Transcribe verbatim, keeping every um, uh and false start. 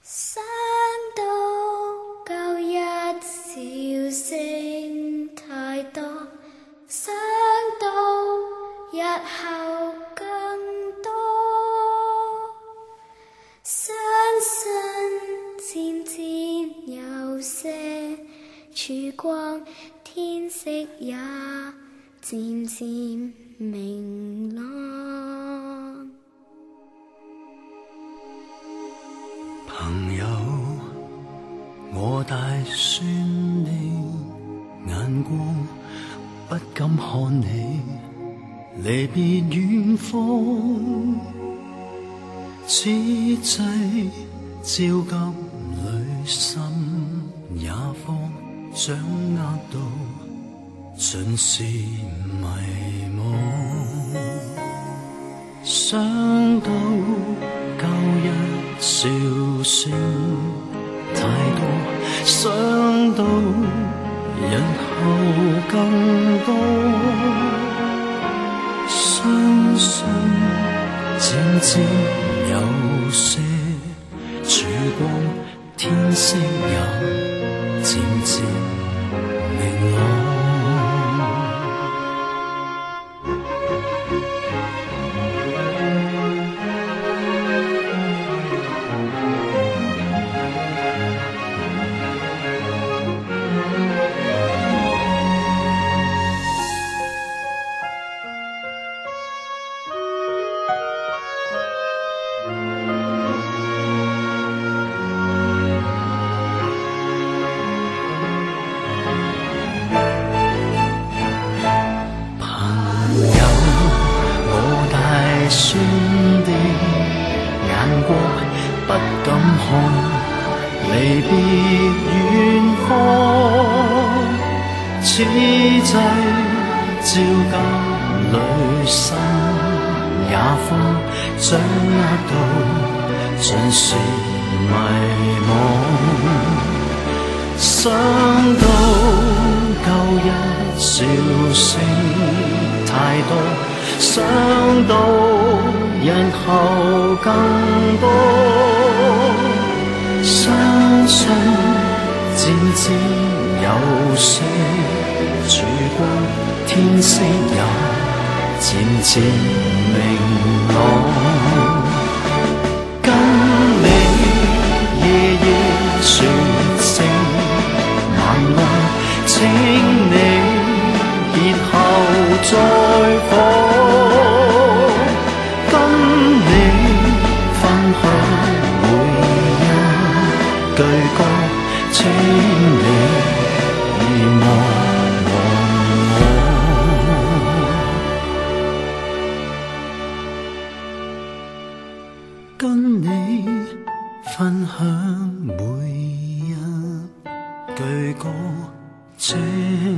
想到旧日笑声太多，想到日后更多，相信渐渐有些曙光，天色也渐渐明朗。 朋友，我大算你眼光，不敢看你离别远方，此际焦急里心也慌，掌握到尽是迷惘，想到旧日笑声太多，想到日后更多，相信渐渐有些曙光，天色也渐渐明朗。酸的眼光不敢看，离别远方，此际焦急里心也慌，掌握到尽是迷惘，想到旧日笑声太多，想到日後更多，相信漸漸有些曙光，天色也漸漸明朗。跟你夜夜說聲晚安，請你別後再訪。句歌，請你望望我，跟你分享每日句歌，請